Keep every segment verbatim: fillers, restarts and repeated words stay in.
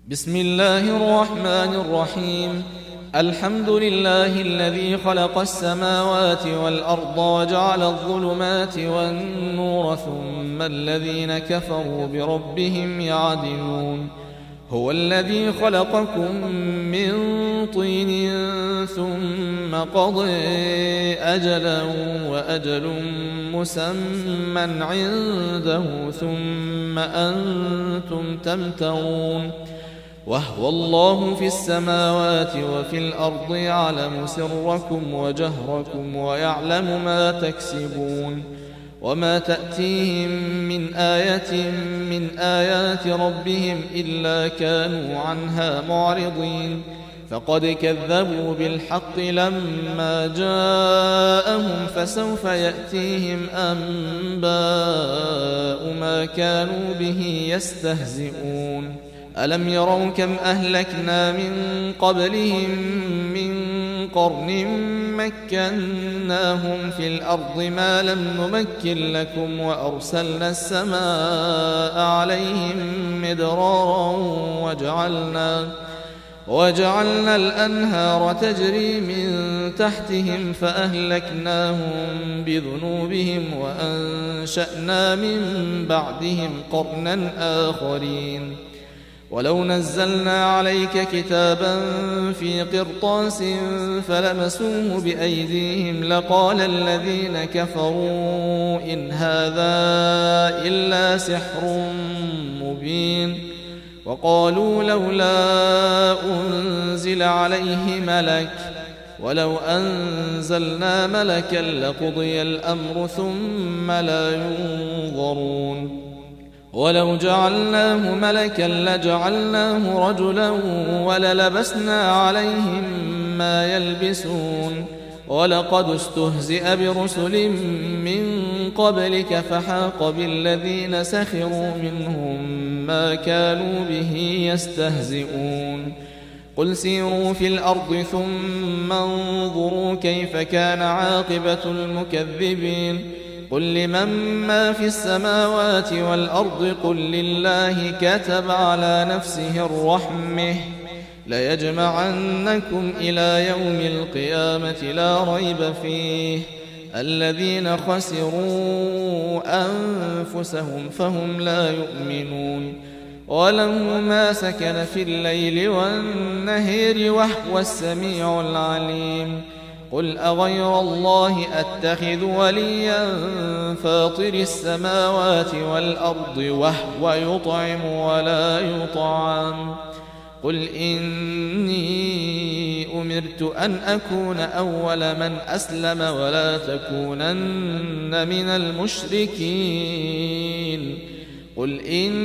بسم الله الرحمن الرحيم. الحمد لله الذي خلق السماوات والأرض وجعل الظلمات والنور ثم الذين كفروا بربهم يعدلون. هو الذي خلقكم من طين ثم قضى أجلا وأجل مسمى عنده ثم أنتم تمترون. وهو الله في السماوات وفي الأرض يعلم سركم وجهركم ويعلم ما تكسبون. وما تأتيهم من آية من آيات ربهم إلا كانوا عنها معرضين. فقد كذبوا بالحق لما جاءهم فسوف يأتيهم أنباء ما كانوا به يستهزئون. ألم يروا كم أهلكنا من قبلهم من قرن مكناهم في الأرض ما لم نمكن لكم وأرسلنا السماء عليهم مدرارا وجعلنا, وجعلنا الأنهار تجري من تحتهم فأهلكناهم بذنوبهم وأنشأنا من بعدهم قرنا آخرين. ولو نزلنا عليك كتابا في قرطاس فلمسوه بأيديهم لقال الذين كفروا إن هذا إلا سحر مبين. وقالوا لولا أنزل عليه ملك ولو أنزلنا ملكا لقضي الأمر ثم لا ينظرون. ولو جعلناه ملكا لجعلناه رجلا وللبسنا عليهم ما يلبسون. ولقد استهزئ برسل من قبلك فحاق بالذين سخروا منهم ما كانوا به يستهزئون. قل سيروا في الأرض ثم انظروا كيف كان عاقبة المكذبين. قل لمن ما في السماوات والأرض قل لله كتب على نفسه الرحمة ليجمعنكم إلى يوم القيامة لا ريب فيه. الذين خسروا أنفسهم فهم لا يؤمنون. وله ما سكن في الليل والنهر وهو السميع العليم. قل أغير الله أتخذ وليا فاطر السماوات والأرض وهو يطعم ولا يطعم. قل إني أمرت أن أكون أول من أسلم ولا تكونن من المشركين. قل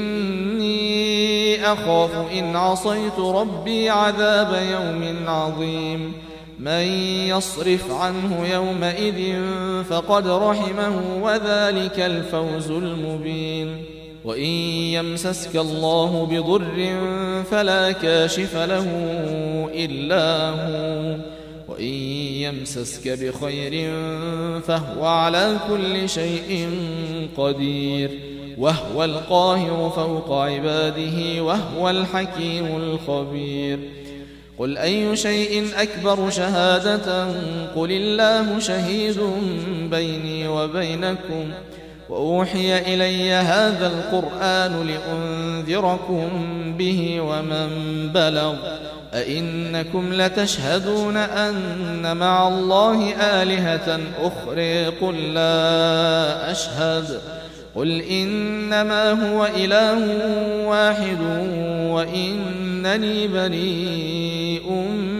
إني أخاف إن عصيت ربي عذاب يوم عظيم. من يصرف عنه يومئذ فقد رحمه وذلك الفوز المبين. وإن يمسسك الله بضر فلا كاشف له إلا هو وإن يمسسك بخير فهو على كل شيء قدير. وهو القاهر فوق عباده وهو الحكيم الخبير. قل أي شيء أكبر شهادة قل الله شهيد بيني وبينكم وأوحي إلي هذا القرآن لأنذركم به ومن بلغ. أئنكم لتشهدون أن مع الله آلهة أخرى قل لا أشهد. قل إنما هو إله واحد وإنني بريء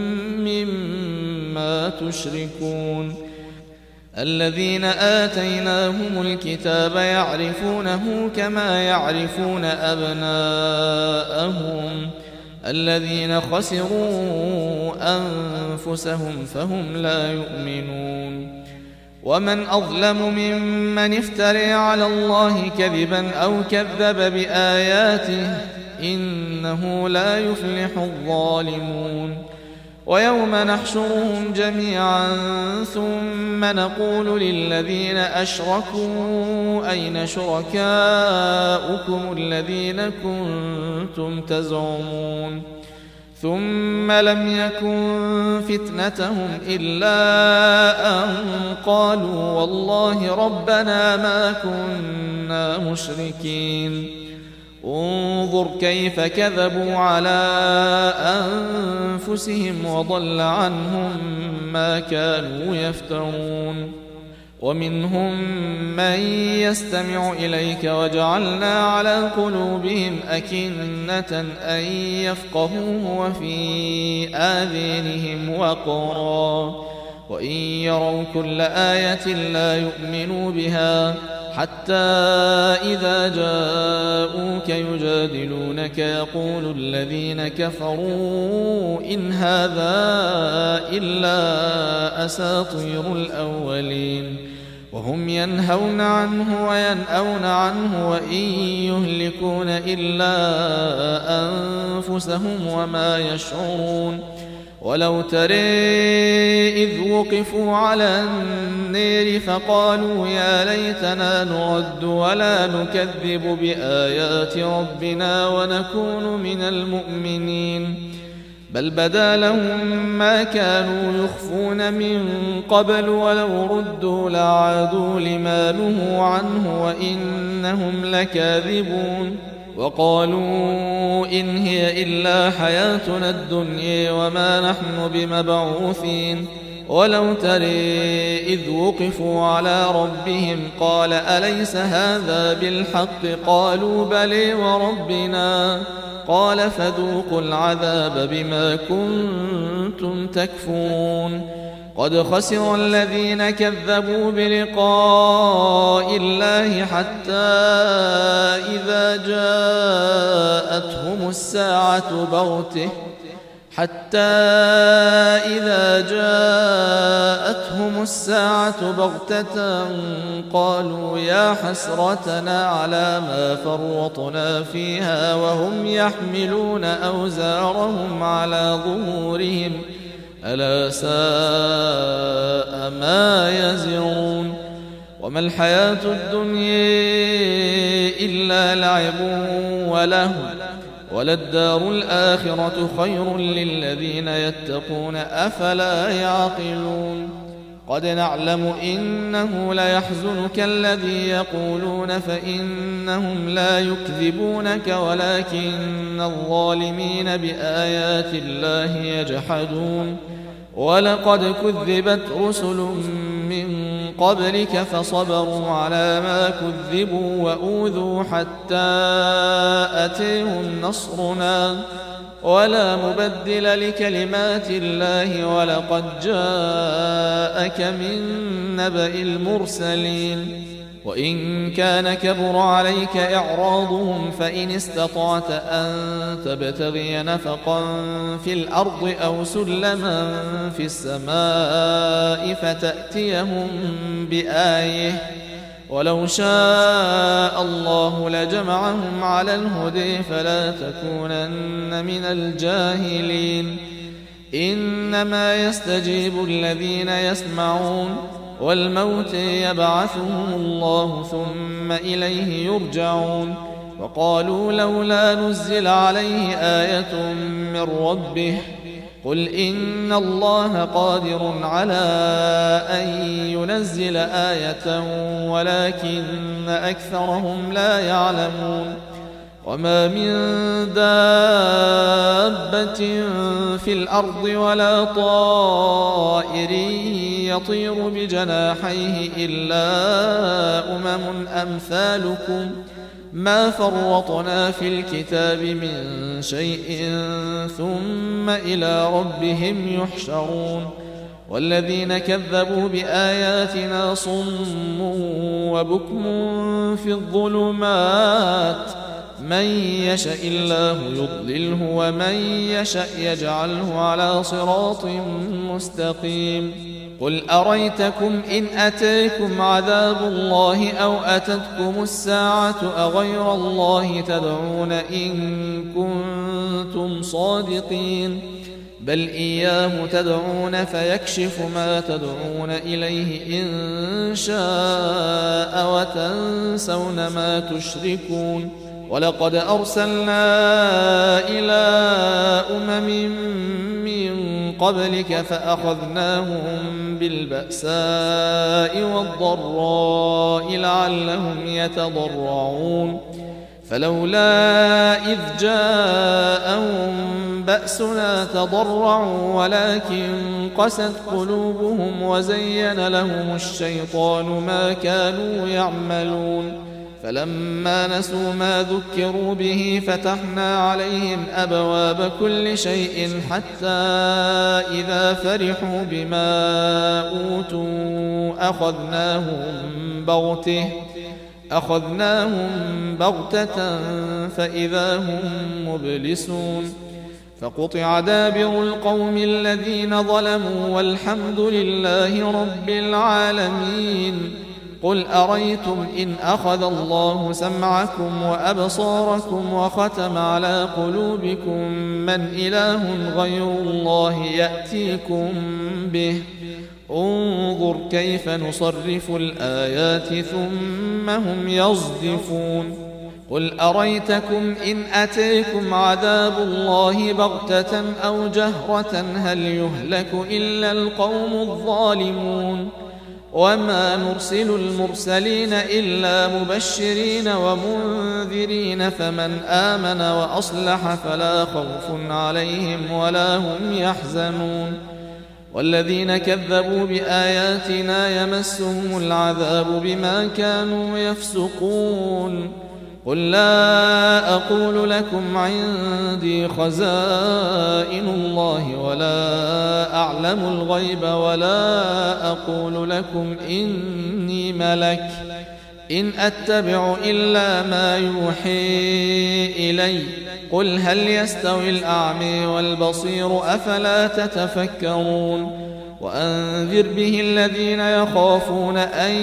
مما تشركون. الذين آتيناهم الكتاب يعرفونه كما يعرفون أبناءهم. الذين خسروا أنفسهم فهم لا يؤمنون. ومن أظلم ممن افترى على الله كذبا أو كذب بآياته إنه لا يفلح الظالمون. ويوم نحشرهم جميعا ثم نقول للذين أشركوا أين شركاؤكم الذين كنتم تزعمون ثم لم يكن فتنتهم إلا أن قالوا والله ربنا ما كنا مشركين انظر كيف كذبوا على أنفسهم وضل عنهم ما كانوا يفترون ومنهم من يستمع إليك وجعلنا على قلوبهم أكنة أن يفقهوه وفي آذانهم وقرا وإن يروا كل آية لا يؤمنوا بها حتى إذا جاءوك يجادلونك يقول الذين كفروا إن هذا إلا أساطير الأولين وهم ينهون عنه وينأون عنه وإن يهلكون إلا أنفسهم وما يشعرون ولو ترى إذ وقفوا على النار فقالوا يا ليتنا نرد ولا نكذب بآيات ربنا ونكون من المؤمنين بل بدا لهم ما كانوا يخفون من قبل ولو ردوا لعادوا لما نهوا عنه وإنهم لكاذبون وقالوا إن هي إلا حياتنا الدنيا وما نحن بمبعوثين ولو ترى إذ وقفوا على ربهم قال أليس هذا بالحق قالوا بلى وربنا قال فذوقوا العذاب بما كنتم تكفرون قد خسر الذين كذبوا بلقاء الله حتى إذا جاءتهم الساعة بغتة حتى إذا جاءتهم الساعة بغتة قالوا يا حسرتنا على ما فرطنا فيها وهم يحملون أوزارهم على ظهورهم ألا ساء ما يزرون وما الحياة الدنيا إلا لعب ولهو وللدار الآخرة خير للذين يتقون أفلا يعقلون قد نعلم إنه ليحزنك الذي يقولون فإنهم لا يكذبونك ولكن الظالمين بآيات الله يجحدون ولقد كذبت رسل من قبلك فصبروا على ما كذبوا وأوذوا حتى أتيهم نصرنا ولا مبدل لكلمات الله ولقد جاءك من نبأ المرسلين وإن كان كبر عليك إعراضهم فإن استطعت أن تبتغي نفقا في الأرض أو سلما في السماء فتأتيهم بآية ولو شاء الله لجمعهم على الهدى فلا تكونن من الجاهلين إنما يستجيب الذين يسمعون والموت يبعثهم الله ثم إليه يرجعون وقالوا لولا نزل عليه آية من ربه قل إن الله قادر على أن ينزل آية ولكن أكثرهم لا يعلمون وما من دابة في الأرض ولا طائر يطير بجناحيه إلا أمم أمثالكم ما فرطنا في الكتاب من شيء ثم إلى ربهم يحشرون والذين كذبوا بآياتنا صم وبكم في الظلمات من يشاء الله يضلله ومن يشاء يجعله على صراط مستقيم قل أريتكم إن أتيكم عذاب الله أو أتتكم الساعة أغير الله تدعون إن كنتم صادقين بل إياه تدعون فيكشف ما تدعون إليه إن شاء وتنسون ما تشركون. ولقد أرسلنا إلى أمم من قبلك فأخذناهم بالبأساء والضراء لعلهم يتضرعون فلولا إذ جاءهم بأسنا تضرعوا ولكن قست قلوبهم وزين لهم الشيطان ما كانوا يعملون فلما نسوا ما ذكروا به فتحنا عليهم أبواب كل شيء حتى إذا فرحوا بما أوتوا أخذناهم بغتة أخذناهم بغتة فإذا هم مبلسون فقطع دابر القوم الذين ظلموا والحمد لله رب العالمين. قل أريتم إن أخذ الله سمعكم وأبصاركم وختم على قلوبكم من إله غير الله يأتيكم به انظر كيف نصرف الآيات ثم هم يصدفون. قل أريتكم إن أتيكم عذاب الله بغتة أو جهرة هل يهلك إلا القوم الظالمون وما نرسل المرسلين إلا مبشرين ومنذرين فمن آمن وأصلح فلا خوف عليهم ولا هم يحزنون. والذين كذبوا بآياتنا يمسهم العذاب بما كانوا يفسقون. قل لا أقول لكم عندي خزائن الله ولا أعلم الغيب ولا أقول لكم إني ملك إن أتبع إلا ما يوحي إلي قل هل يستوي الأعمى والبصير أفلا تتفكرون. وأنذر به الذين يخافون أن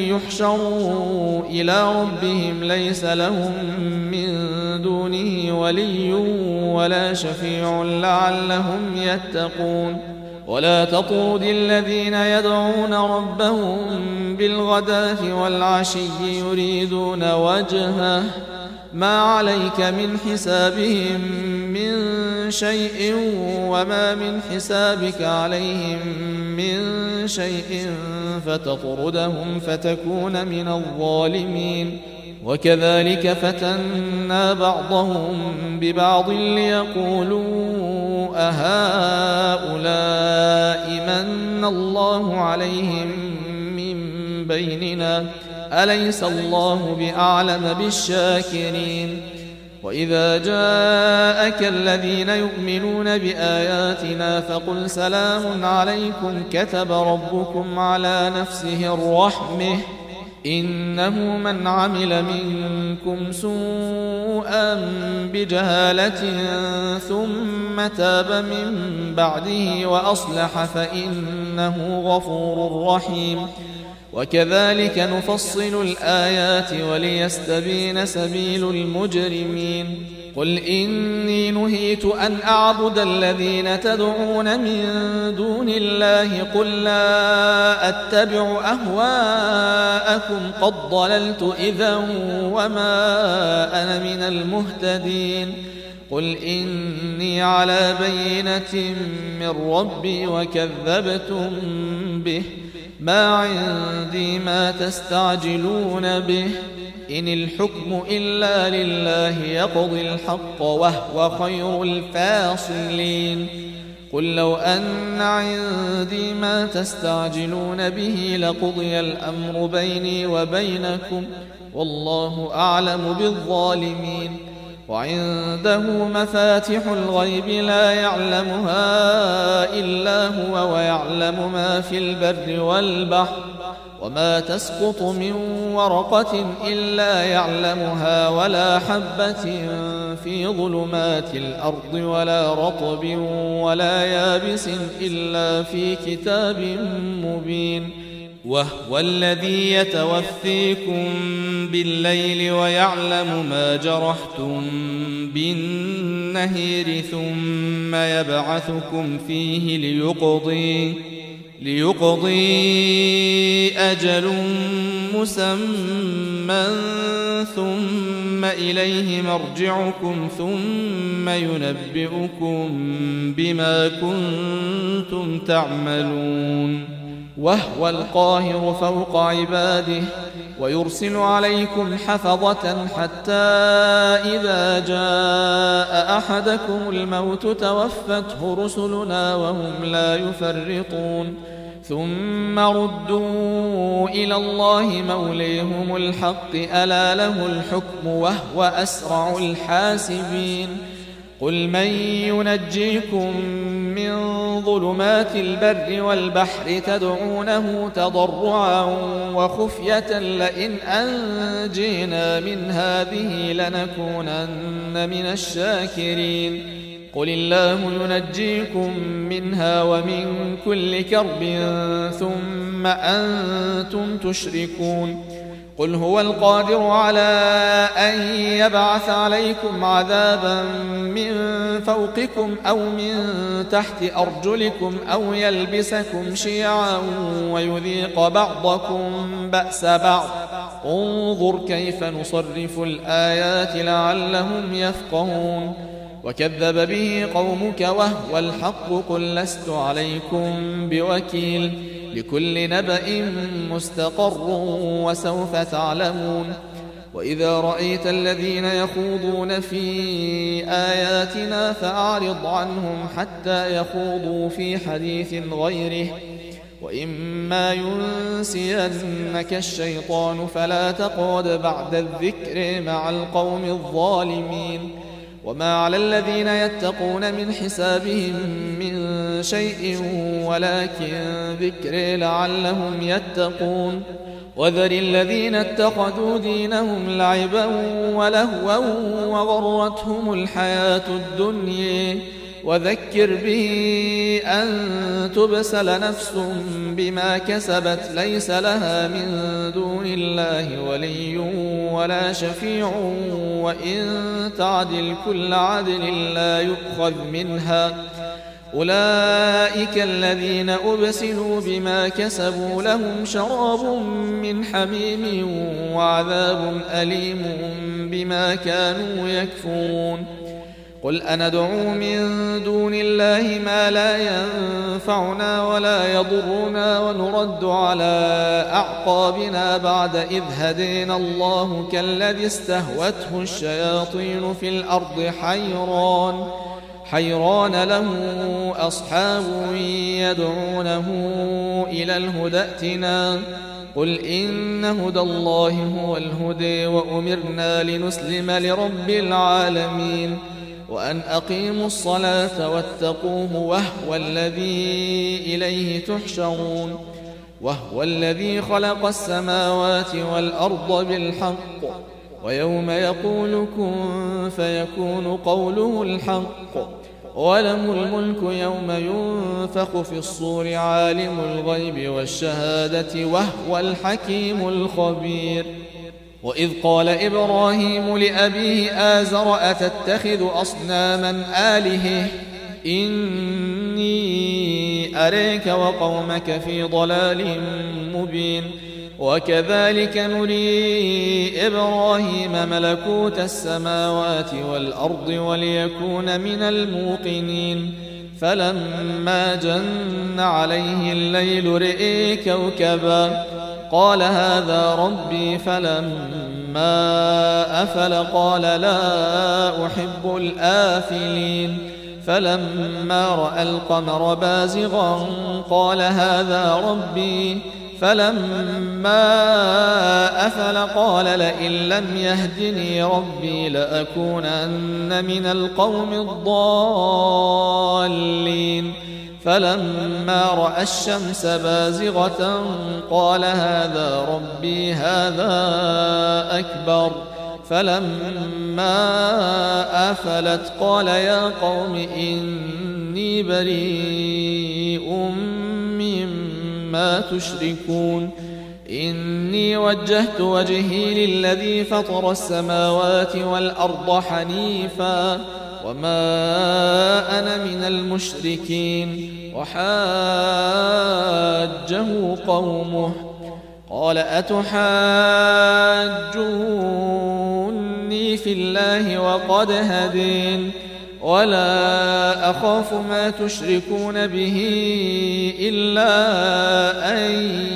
يحشروا إلى ربهم ليس لهم من دونه ولي ولا شفيع لعلهم يتقون. ولا تطرد الذين يدعون ربهم بالغداة والعشي يريدون وجهه ما عليك من حسابهم من شيء وما من حسابك عليهم من شيء فتطردهم فتكون من الظالمين. وكذلك فتنا بعضهم ببعض ليقولوا أهؤلاء من الله عليهم من بيننا أليس الله بأعلم بالشاكرين. وإذا جاءك الذين يؤمنون بآياتنا فقل سلام عليكم كتب ربكم على نفسه الرحمة إنه من عمل منكم سوءا بجهالة ثم تاب من بعده وأصلح فإنه غفور رحيم. وكذلك نفصل الآيات وليستبين سبيل المجرمين. قل إني نهيت أن أعبد الذين تدعون من دون الله قل لا أتبع أهواءكم قد ضللت إذا وما أنا من المهتدين. قل إني على بينة من ربي وكذبتم به ما عندي ما تستعجلون به إن الحكم إلا لله يقضي الحق وهو خير الفاصلين. قل لو أن عندي ما تستعجلون به لقضي الأمر بيني وبينكم والله أعلم بالظالمين. وعنده مفاتح الغيب لا يعلمها إلا هو ويعلم ما في البر والبحر وما تسقط من ورقة إلا يعلمها ولا حبة في ظلمات الأرض ولا رطب ولا يابس إلا في كتاب مبين. وهو الذي يتوفيكم بالليل ويعلم ما جرحتم بالنهار ثم يبعثكم فيه ليقضي ليقضي أجل مسمى ثم إليه مرجعكم ثم ينبئكم بما كنتم تعملون. وهو القاهر فوق عباده ويرسل عليكم حفظة حتى إذا جاء أحدكم الموت توفته رسلنا وهم لا يفرطون ثم ردوا إلى الله موليهم الحق ألا له الحكم وهو أسرع الحاسبين. قل من ينجيكم من ظلمات البر والبحر تدعونه تضرعا وخفية لئن أنجينا من هذه لنكونن من الشاكرين. قل الله ينجيكم منها ومن كل كرب ثم أنتم تشركون. قل هو القادر على أن يبعث عليكم عذابا من فوقكم أو من تحت أرجلكم أو يلبسكم شيعا ويذيق بعضكم بأس بعض. انظر كيف نصرف الآيات لعلهم يفقهون. وكذب به قومك وهو الحق قل لست عليكم بوكيل لكل نبأ مستقر وسوف تعلمون. وإذا رأيت الذين يخوضون في آياتنا فأعرض عنهم حتى يخوضوا في حديث غيره وإما ينسينك الشيطان فلا تقعد بعد الذكر مع القوم الظالمين. وما على الذين يتقون من حسابهم من شيء ولكن ذكر لعلهم يتقون. وذر الذين اتخذوا دينهم لعبا ولهوا وغرتهم الحياة الدنيا وذكر به أن تبسل نفس بما كسبت ليس لها من دون الله ولي ولا شفيع وإن تعدل كل عدل لا يؤخذ منها. أولئك الذين أبسلوا بما كسبوا لهم شراب من حميم وعذاب أليم بما كانوا يكفرون. قل أندعو من دون الله ما لا ينفعنا ولا يضرنا ونرد على أعقابنا بعد إذ هدينا الله كالذي استهوته الشياطين في الأرض حيران حيران له أصحاب يدعونه إلى الهدى ائتنا. قل إن هدى الله هو الهدى وأمرنا لنسلم لرب العالمين وأن أقيموا الصلاة واتقوه وهو الذي إليه تحشرون. وهو الذي خلق السماوات والأرض بالحق ويوم يقول كن فيكون قوله الحق وله الملك يوم ينفخ في الصور عالم الغيب والشهادة وهو الحكيم الخبير. وإذ قال إبراهيم لأبيه آزر أتتخذ أصناما آلهة إني أريك وقومك في ضلال مبين. وكذلك نري إبراهيم ملكوت السماوات والأرض وليكون من الموقنين. فلما جن عليه الليل رئي كوكبا قال هذا ربي فلما أفل قال لا أحب الآفلين. فلما رأى القمر بازغا قال هذا ربي فلما أفل قال لئن لم يهدني ربي لأكونن من القوم الضالين. فلما رأى الشمس بازغة قال هذا ربي هذا أكبر. فلما أفلت قال يا قوم إني بريء مما ما تشركون إني وجهت وجهي للذي فطر السماوات والأرض حنيفا وما أنا من المشركين وحاجه قومه قال أتحاجوني في الله وقد هدين ولا أخاف ما تشركون به إلا أن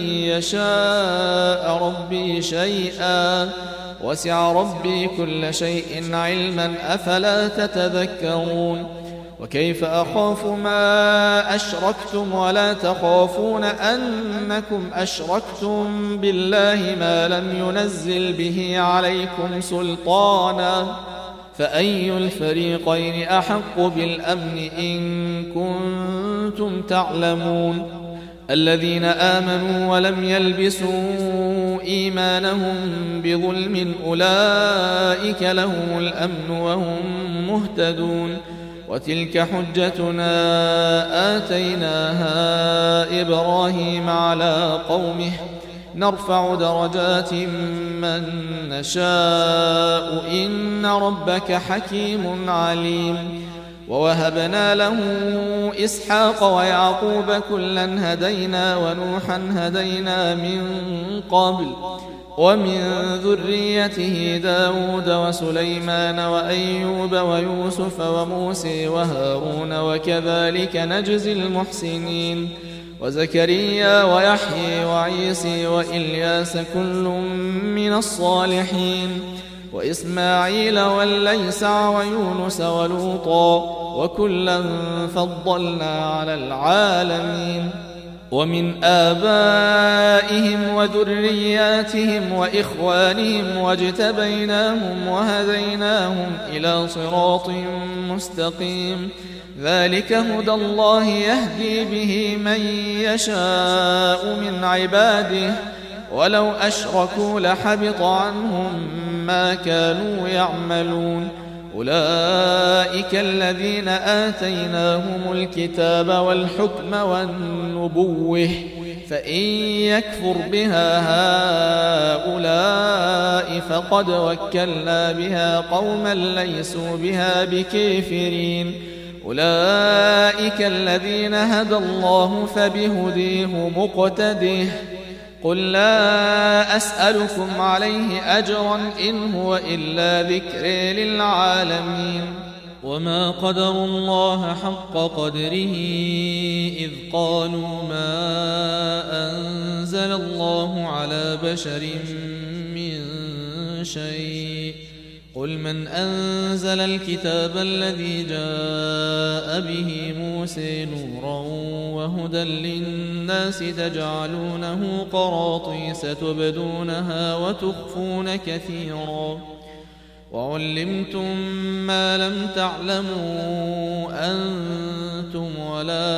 يشاء ربي شيئا وسع ربي كل شيء علما أفلا تتذكرون وكيف أخاف ما أشركتم ولا تخافون أنكم أشركتم بالله ما لم ينزل به عليكم سلطانا فأي الفريقين أحق بالأمن إن كنتم تعلمون الذين آمنوا ولم يلبسوا إيمانهم بظلم أولئك لهم الأمن وهم مهتدون وتلك حجتنا آتيناها إبراهيم على قومه نرفع درجات من نشاء إن ربك حكيم عليم ووهبنا له إسحاق ويعقوب كلا هدينا ونوحا هدينا من قبل ومن ذريته داود وسليمان وأيوب ويوسف وموسى وهارون وكذلك نجزي المحسنين وزكريا ويحيى وعيسى وإلياس كل من الصالحين وإسماعيل واليسع ويونس ولوطا وكلا فضلنا على العالمين ومن آبائهم وذرياتهم وإخوانهم واجتبيناهم وهديناهم إلى صراط مستقيم ذلك هدى الله يهدي به من يشاء من عباده ولو أشركوا لحبط عنهم ما كانوا يعملون أولئك الذين آتيناهم الكتاب والحكم والنبوة فإن يكفر بها هؤلاء فقد وكلنا بها قوما ليسوا بها بكافرين أولئك الذين هدى الله فبهديه مقتده قل لا أسألكم عليه أجرا إن هو إلا ذكر للعالمين وما قدروا الله حق قدره إذ قالوا ما أنزل الله على بشر من شيء قل من أنزل الكتاب الذي جاء به موسى نورا وهدى للناس تجعلونه قراطيس تبدونها وتخفون كثيرا وعلمتم ما لم تعلموا أنتم ولا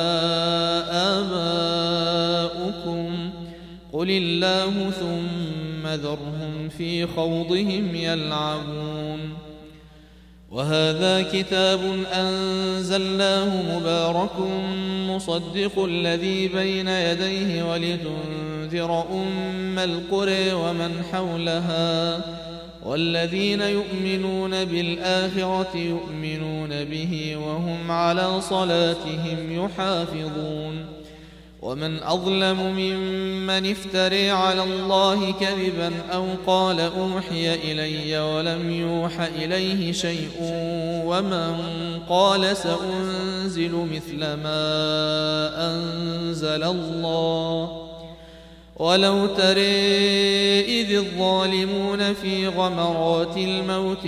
آباؤكم قل الله ثم ذرهم في خوضهم يلعبون وهذا كتاب أنزلناه مبارك مصدق الذي بين يديه ولتنذر أم القرى ومن حولها والذين يؤمنون بالآخرة يؤمنون به وهم على صلاتهم يحافظون ومن أظلم ممن افترى على الله كذبا أو قال أوحي إلي ولم يوح إليه شيء ومن قال سأنزل مثل ما أنزل الله ولو ترى إذ الظالمون في غمرات الموت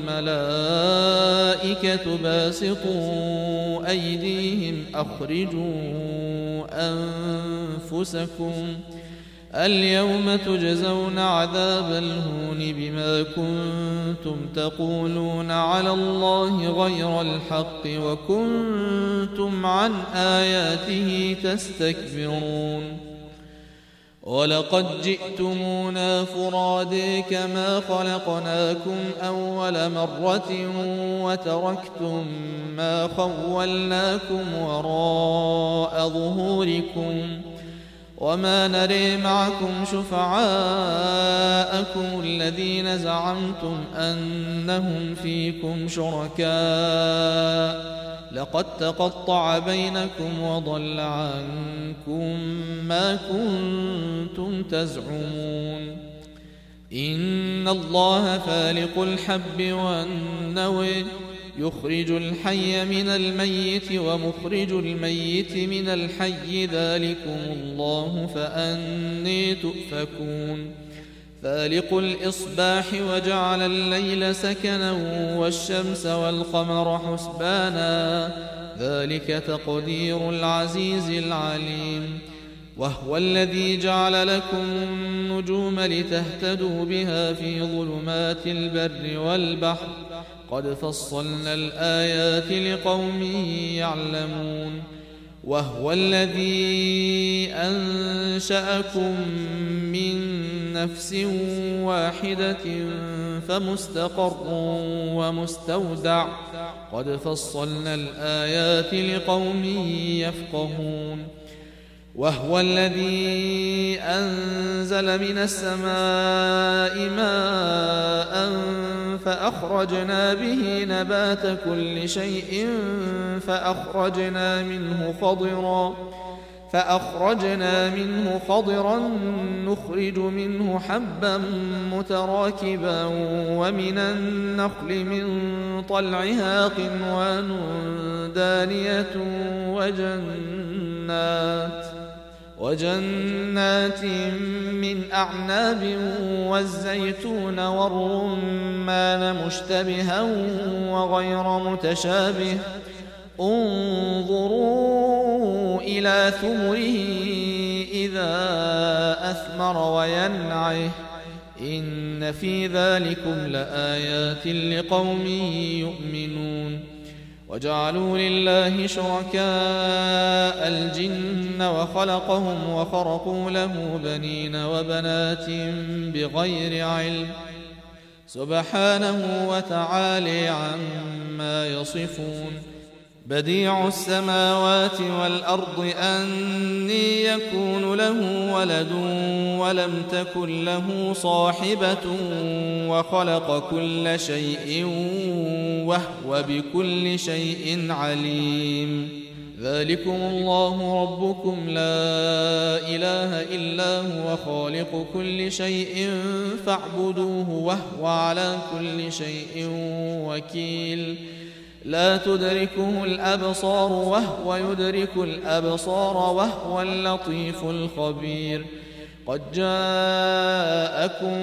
والملائكة باسطوا أيديهم أخرجوا أنفسكم اليوم تجزون عذاب الهون بما كنتم تقولون على الله غير الحق وكنتم عن آياته تستكبرون ولقد جئتمونا فرادى كما خلقناكم أول مرة وتركتم ما خولناكم وراء ظهوركم وما نري معكم شفعاءكم الذين زعمتم أنهم فيكم شركاء لقد تقطع بينكم وضل عنكم ما كنتم تزعمون إن الله فالق الحب والنوى يخرج الحي من الميت ومخرج الميت من الحي ذلكم الله فأني تؤفكون فالق الإصباح وجعل الليل سكنا والشمس والقمر حسبانا ذلك تقدير العزيز العليم وهو الذي جعل لكم النجوم لتهتدوا بها في ظلمات البر والبحر قد فصلنا الآيات لقوم يعلمون وهو الذي أنشأكم من نفس واحدة فمستقر ومستودع قد فصلنا الآيات لقوم يفقهون وهو الذي أنزل من السماء ماء فأخرجنا به نبات كل شيء فأخرجنا منه خضرا فأخرجنا منه خضرا نخرج منه حبا متراكبا ومن النخل من طلعها قنوان دانية وجنات وجنات من أعناب والزيتون والرمان مشتبها وغير متشابه انظروا إلى ثمره إذا أثمر وينعه إن في ذلكم لآيات لقوم يؤمنون وجعلوا لله شركاء الجن وخلقهم وخرقوا له بنين وبنات بغير علم سبحانه وتعالى عما يصفون بديع السماوات والأرض أني يكون له ولد ولم تكن له صاحبة وخلق كل شيء وهو بكل شيء عليم ذلكم الله ربكم لا إله إلا هو خالق كل شيء فاعبدوه وهو على كل شيء وكيل لا تدركه الأبصار وهو يدرك الأبصار وهو اللطيف الخبير قد جاءكم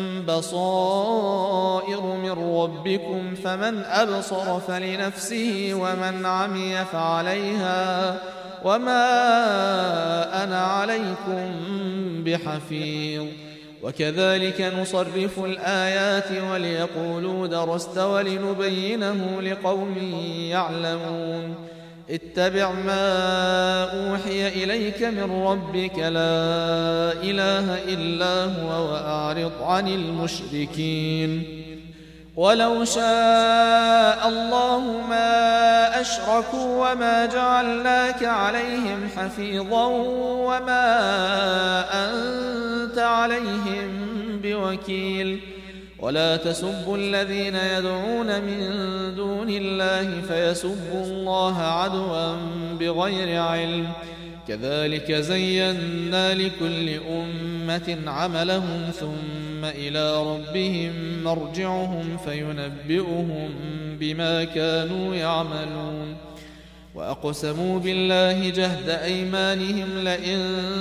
بصائر من ربكم فمن أبصر فلنفسه ومن عمي فعليها وما أنا عليكم بحفيظ وكذلك نصرف الآيات وليقولوا درست ولنبينه لقوم يعلمون اتبع ما أوحي إليك من ربك لا إله إلا هو وأعرض عن المشركين ولو شاء الله ما أشركوا وما جعلناك عليهم حفيظا وما أنت عليهم بوكيل ولا تسبوا الذين يدعون من دون الله فيسبوا الله عدوا بغير علم كذلك زينا لكل أمة عملهم ثم إلى ربهم مرجعهم فينبئهم بما كانوا يعملون وأقسموا بالله جهد أيمانهم لئن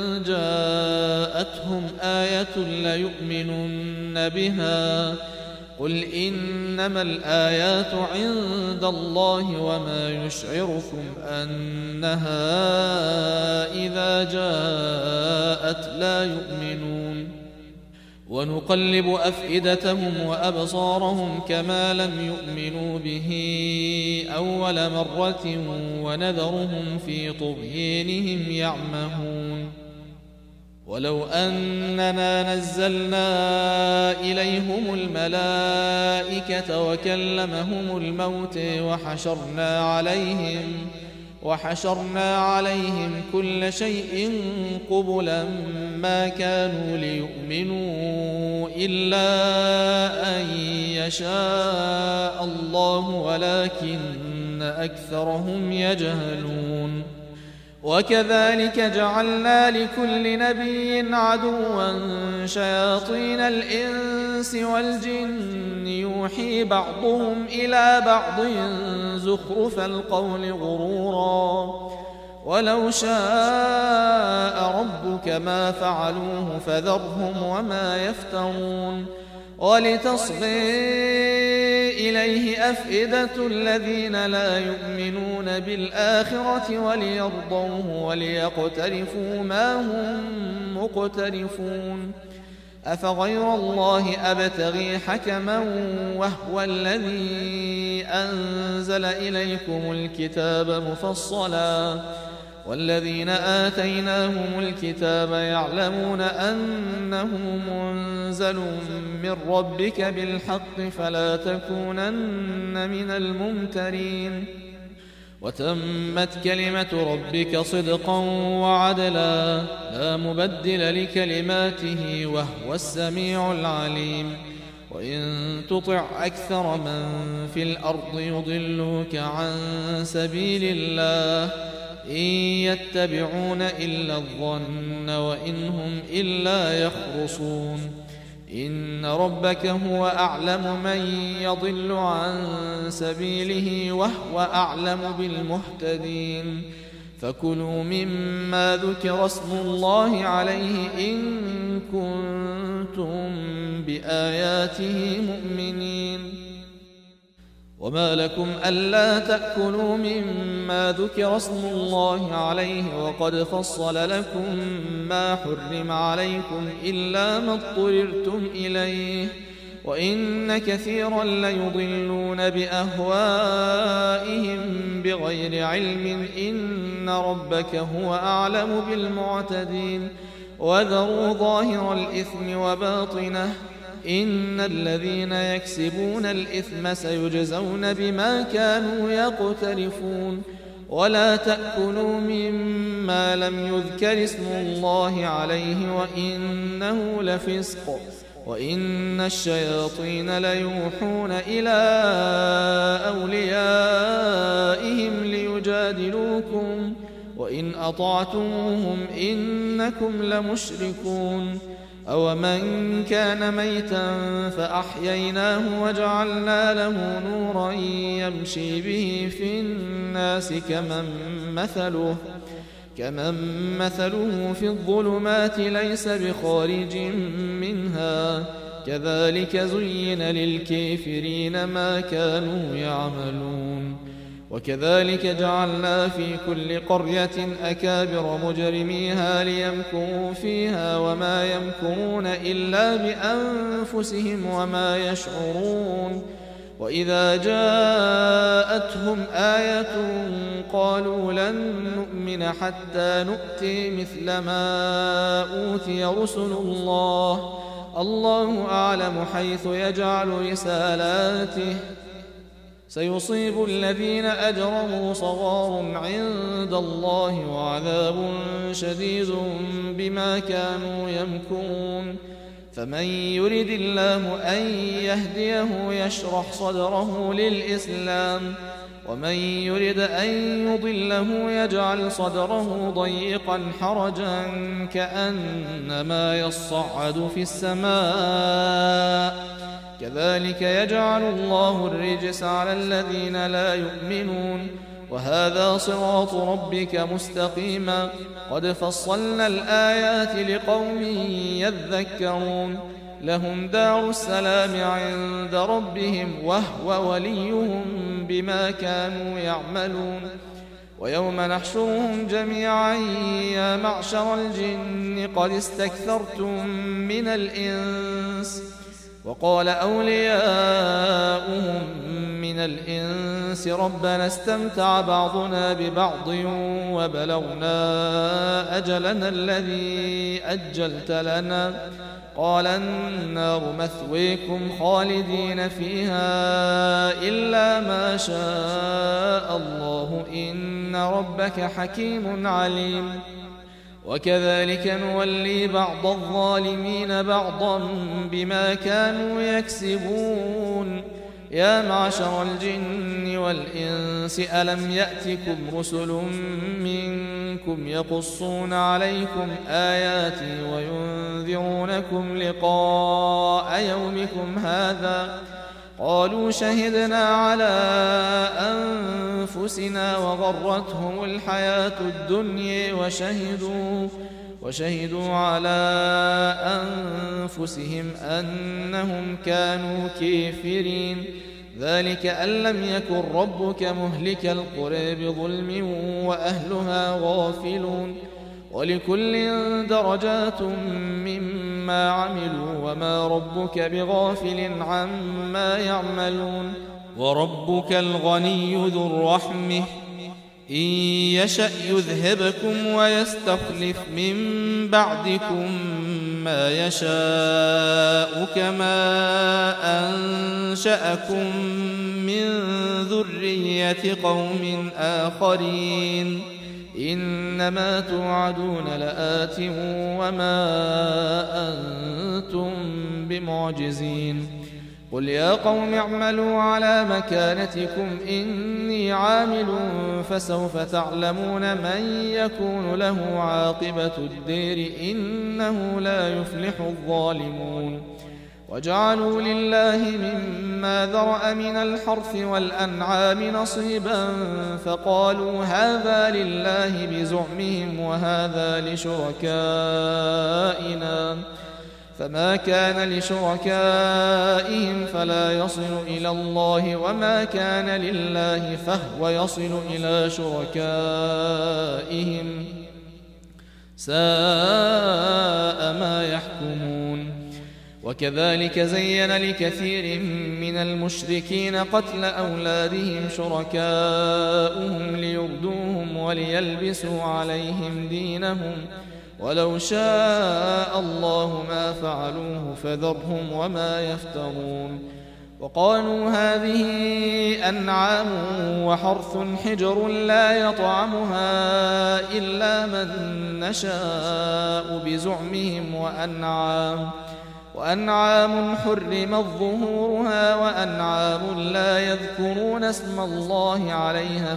جاءتهم آية ليؤمنن بها قل إنما الآيات عند الله وما يشعركم أنها إذا جاءت لا يؤمنون ونقلب أفئدتهم وأبصارهم كما لم يؤمنوا به أول مرة ونذرهم في طغيانهم يعمهون ولو أننا نزلنا إليهم الملائكة وكلمهم الموت وحشرنا عليهم وحشرنا عليهم كل شيء قبلا ما كانوا ليؤمنوا إلا أن يشاء الله ولكن أكثرهم يجهلون. وكذلك جعلنا لكل نبي عدوا شياطين الإنس والجن يوحي بعضهم إلى بعض زخرف القول غرورا ولو شاء ربك ما فعلوه فذرهم وما يفترون. ولتصغي إليه أفئدة الذين لا يؤمنون بالآخرة وليرضوه وليقترفوا ما هم مقترفون. أفغير الله أبتغي حكما وهو الذي أنزل إليكم الكتاب مفصلا والذين آتيناهم الكتاب يعلمون أنه منزل من ربك بالحق فلا تكونن من الممترين. وتمت كلمة ربك صدقا وعدلا لا مبدل لكلماته وهو السميع العليم. وإن تطع أكثر من في الأرض يضلوك عن سبيل الله إن يتبعون إلا الظن وإن هم إلا يخرصون. إن ربك هو أعلم من يضل عن سبيله وهو أعلم بالمهتدين. فكلوا مما ذكر اسم الله عليه إن كنتم بآياته مؤمنين. وما لكم ألا تأكلوا مما ذكر اسم الله عليه وقد فصل لكم ما حرم عليكم إلا ما اضطررتم إليه وإن كثيرا ليضلون بأهوائهم بغير علم إن ربك هو أعلم بالمعتدين. وذروا ظاهر الإثم وباطنه إن الذين يكسبون الإثم سيجزون بما كانوا يقترفون. ولا تأكلوا مما لم يذكر اسم الله عليه وإنه لفسق وإن الشياطين ليوحون إلى أوليائهم ليجادلوكم وإن أطعتموهم إنكم لمشركون. أومن كان ميتا فأحييناه وجعلنا له نورا يمشي به في الناس كمن مثله كمن مثله في الظلمات ليس بخارج منها كذلك زين للكافرين ما كانوا يعملون. وكذلك جعلنا في كل قرية أكابر مجرميها ليمكروا فيها وما يمكرون إلا بأنفسهم وما يشعرون. وإذا جاءتهم آية قالوا لن نؤمن حتى نؤتي مثل ما أوتي رسل الله الله أعلم حيث يجعل رسالاته سيصيب الذين أجرموا صغار عند الله وعذاب شديد بما كانوا يمكرون. فمن يرد الله أن يهديه يشرح صدره للإسلام ومن يرد أن يضله يجعل صدره ضيقا حرجا كأنما يصعد في السماء كذلك يجعل الله الرجس على الذين لا يؤمنون. وهذا صراط ربك مستقيما قد فصلنا الآيات لقوم يذكرون. لهم دار السلام عند ربهم وهو وليهم بما كانوا يعملون. ويوم نحشرهم جميعا يا معشر الجن قد استكثرتم من الإنس وقال أولياؤهم من الإنس ربنا استمتع بعضنا ببعض وبلغنا أجلنا الذي أجلت لنا قال النار مثويكم خالدين فيها إلا ما شاء الله إن ربك حكيم عليم وكذلك نولي بعض الظالمين بعضا بما كانوا يكسبون يا معشر الجن والإنس ألم يأتكم رسل منكم يقصون عليكم آياتي وينذرونكم لقاء يومكم هذا قالوا شهدنا على أنفسنا وغرتهم الحياة الدنيا وشهدوا وشهدوا على أنفسهم أنهم كانوا كافرين ذلك أن لم يكن ربك مهلك القرى بظلم وأهلها غافلون ولكل درجات مما عملوا وما ربك بغافل عما يعملون وربك الغني ذو الرحمة إن يشأ يذهبكم ويستخلف من بعدكم ما يشاء كما أنشأكم من ذرية قوم آخرين إنما توعدون لآت وما أنتم بمعجزين قل يا قوم اعملوا على مكانتكم إني عامل فسوف تعلمون من يكون له عاقبة الدير إنه لا يفلح الظالمون وجعلوا لله مما ذرأ من الحرث والأنعام نصيبا فقالوا هذا لله بزعمهم وهذا لشركائنا فما كان لشركائهم فلا يصل إلى الله وما كان لله فهو يصل إلى شركائهم ساء ما يحكمون وكذلك زين لكثير من المشركين قتل أولادهم شركاؤهم ليردوهم وليلبسوا عليهم دينهم ولو شاء الله ما فعلوه فذرهم وما يفترون وقالوا هذه أنعام وحرث حجر لا يطعمها إلا من نشاء بزعمهم وأنعام وأنعام حرمت ظهورها وأنعام لا يذكرون اسم الله عليها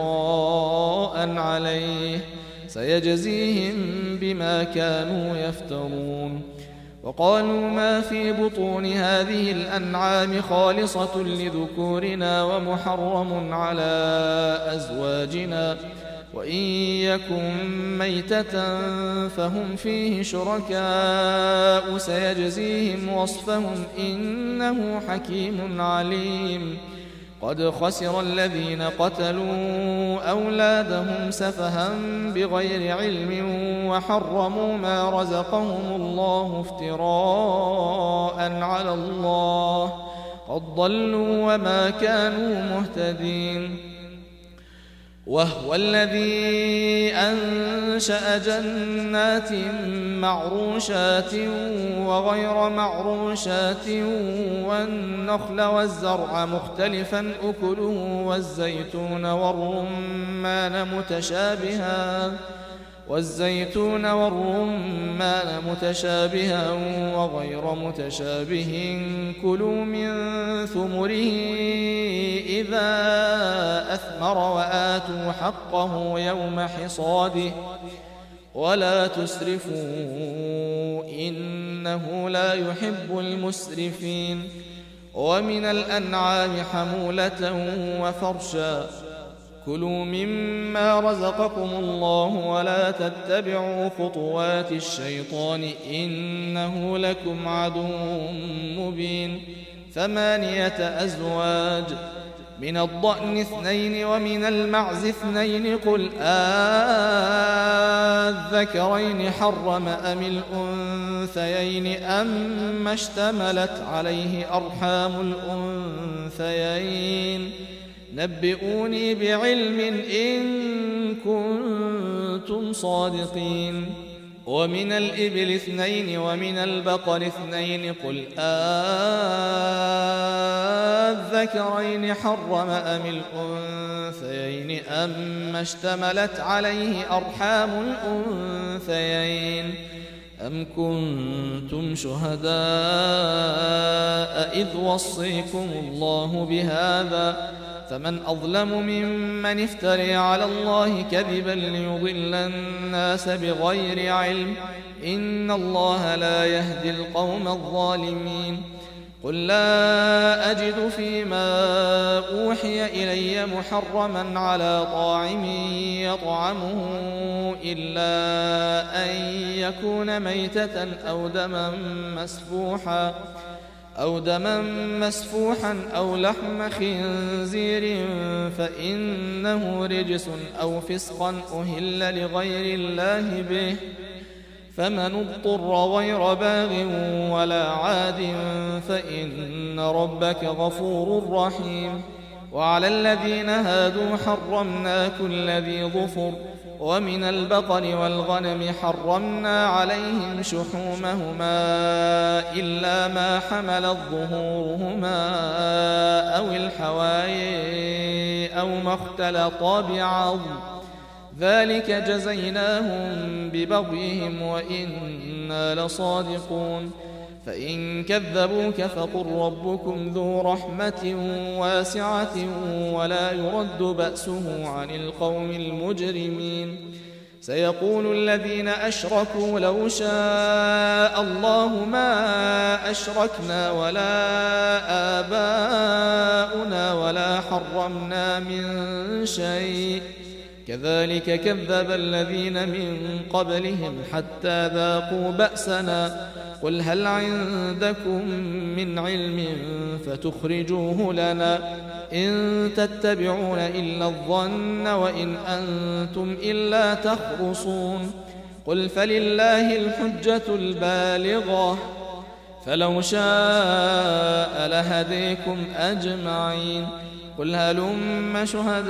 افتراء عليه سيجزيهم بما كانوا يفترون وقالوا ما في بطون هذه الأنعام خالصة لذكورنا ومحرم على أزواجنا وإن يكن ميتة فهم فيه شركاء سيجزيهم وصفهم إنه حكيم عليم قد خسر الذين قتلوا أولادهم سفها بغير علم وحرموا ما رزقهم الله افتراء على الله قد ضلوا وما كانوا مهتدين وهو الذي أنشأ جنات معروشات وغير معروشات والنخل والزرع مختلفا أكله والزيتون والرمان متشابها والزيتون والرمان متشابها وغير متشابه كلوا من ثمره إذا أثمر وآتوا حقه يوم حصاده ولا تسرفوا إنه لا يحب المسرفين ومن الأنعام حمولة وفرشا كلوا مما رزقكم الله ولا تتبعوا خطوات الشيطان إنه لكم عدو مبين ثمانية أزواج من الضأن اثنين ومن المعز اثنين قل آذكرين حرم أم الأنثيين أما اشتملت عليه أرحام الأنثيين نبئوني بعلم إن كنتم صادقين ومن الإبل اثنين ومن البقر اثنين قل آذكرين حرم أم الأنثيين أما اشتملت عليه أرحام الأنثيين أم كنتم شهداء إذ وصيكم الله بهذا فمن أظلم ممن افتري على الله كذبا ليضل الناس بغير علم إن الله لا يهدي القوم الظالمين قل لا أجد فيما أوحي إلي محرما على طاعم يطعمه إلا أن يكون ميتة أو دما مسفوحا أو دما مسفوحا أو لحم خنزير فإنه رجس أو فسقا أهل لغير الله به فمن اضطر غير باغ ولا عاد فإن ربك غفور رحيم وعلى الذين هادوا حرمنا كل ذي ظفر ومن البقر والغنم حرمنا عليهم شحومهما إلا ما حملت ظهورهما أو الحوايا أو ما اختلط بعظم ذلك جزيناهم ببغيهم وإنا لصادقون فإن كذبوك فقل ربكم ذو رحمة واسعة ولا يرد بأسه عن القوم المجرمين سيقول الذين أشركوا لو شاء الله ما أشركنا ولا آباؤنا ولا حرمنا من شيء كذلك كذب الذين من قبلهم حتى ذاقوا بأسنا قل هل عندكم من علم فتخرجوه لنا إن تتبعون إلا الظن وإن أنتم إلا تخرصون قل فلله الحجة البالغة فلو شاء لهديكم أجمعين قل هلم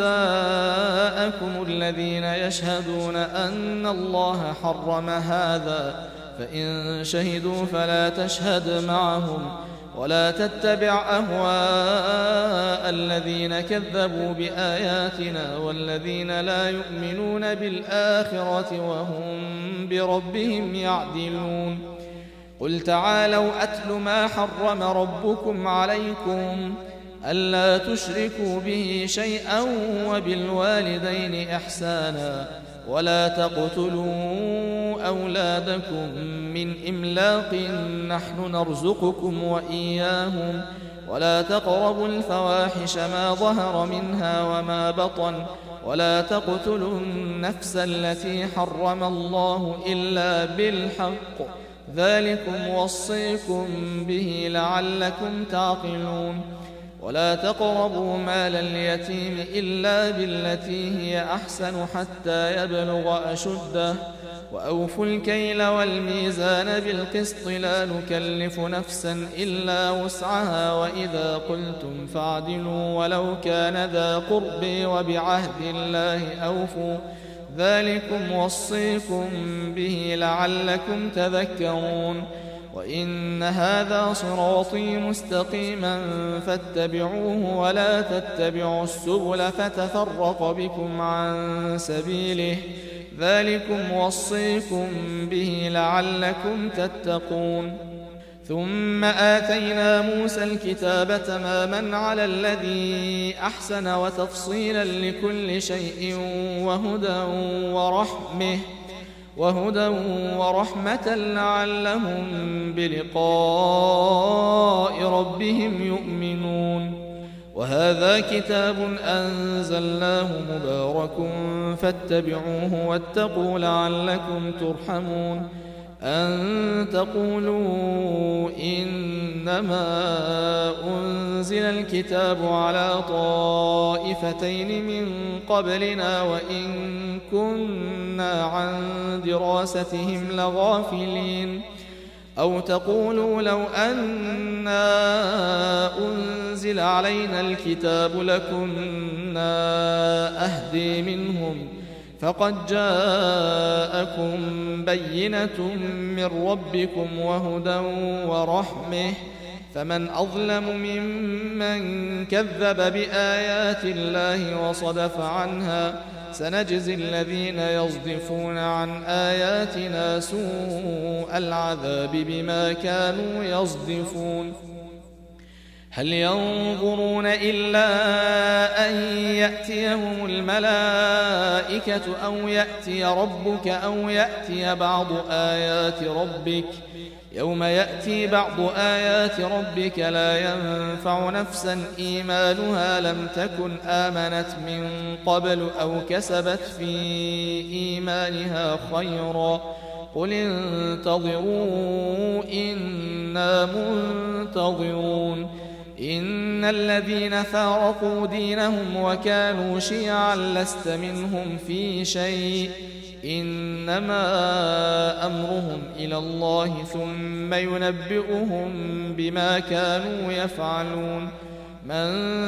شهداءكم الذين يشهدون أن الله حرم هذا فإن شهدوا فلا تشهد معهم ولا تتبع أهواء الذين كذبوا بآياتنا والذين لا يؤمنون بالآخرة وهم بربهم يعدلون قل تعالوا أتل ما حرم ربكم عليكم ألا تشركوا به شيئا وبالوالدين إحسانا ولا تقتلوا أولادكم من إملاق نحن نرزقكم وإياهم ولا تقربوا الفواحش ما ظهر منها وما بطن ولا تقتلوا النفس التي حرم الله إلا بالحق ذلكم وصيكم به لعلكم تعقلون ولا تقربوا مال اليتيم إلا بالتي هي أحسن حتى يبلغ أشده وأوفوا الكيل والميزان بالقسط لا نكلف نفسا إلا وسعها وإذا قلتم فاعدلوا ولو كان ذا قرب وبعهد الله أوفوا ذلكم وصيكم به لعلكم تذكرون وإن هذا صراطي مستقيما فاتبعوه ولا تتبعوا السبل فتفرق بكم عن سبيله ذلكم وصيكم به لعلكم تتقون ثم آتينا موسى الكتاب تماما على الذي أحسن وتفصيلا لكل شيء وهدى ورحمة وهدى ورحمة لعلهم بلقاء ربهم يؤمنون وهذا كتاب أنزلناه مبارك فاتبعوه واتقوا لعلكم ترحمون أن تقولوا إنما أنزل الكتاب على طائفتين من قبلنا وإن كنا عن دراستهم لغافلين أو تقولوا لو أنا أنزل علينا الكتاب لكنا أهدي منهم فقد جاءكم بينة من ربكم وهدى ورحمة فمن أظلم ممن كذب بآيات الله وصدف عنها سنجزي الذين يصدفون عن آياتنا سوء العذاب بما كانوا يصدفون هل ينظرون إلا أن يأتيهم الملائكة أو يأتي ربك أو يأتي بعض آيات ربك يوم يأتي بعض آيات ربك لا ينفع نفسا إيمانها لم تكن آمنت من قبل أو كسبت في إيمانها خيرا قل انتظروا إنا منتظرون إن الذين فارقوا دينهم وكانوا شيعا لست منهم في شيء إنما أمرهم إلى الله ثم ينبئهم بما كانوا يفعلون من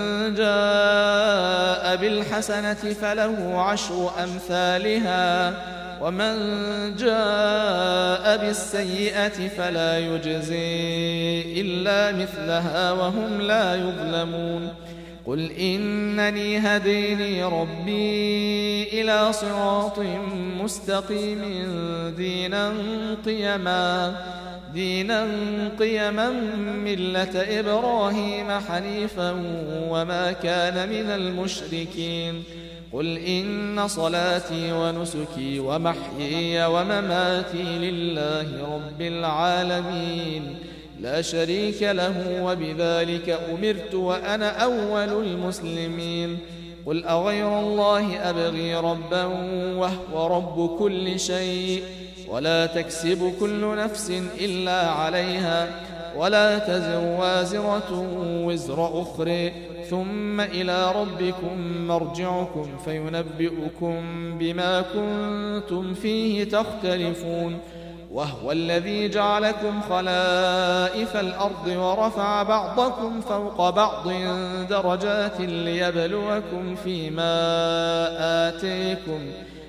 جاء بالحسنة فله عشر أمثالها ومن جاء بالسيئة فلا يجزي إلا مثلها وهم لا يظلمون قل إنني هديني ربي إلى صراط مستقيم دينا قيما دينا قيما ملة إبراهيم حنيفا وما كان من المشركين قل إن صلاتي ونسكي ومحيي ومماتي لله رب العالمين لا شريك له وبذلك أمرت وأنا أول المسلمين قل أغير الله أبغي ربا وهو رب كل شيء ولا تكسب كل نفس إلا عليها ولا تزر وازرة وزر أخرى ثم إلى ربكم مرجعكم فينبئكم بما كنتم فيه تختلفون وهو الذي جعلكم خلائف الأرض ورفع بعضكم فوق بعض درجات ليبلوكم فيما آتيكم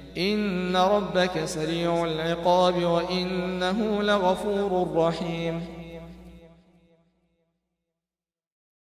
إن ربك سريع العقاب وإنه لغفور رحيم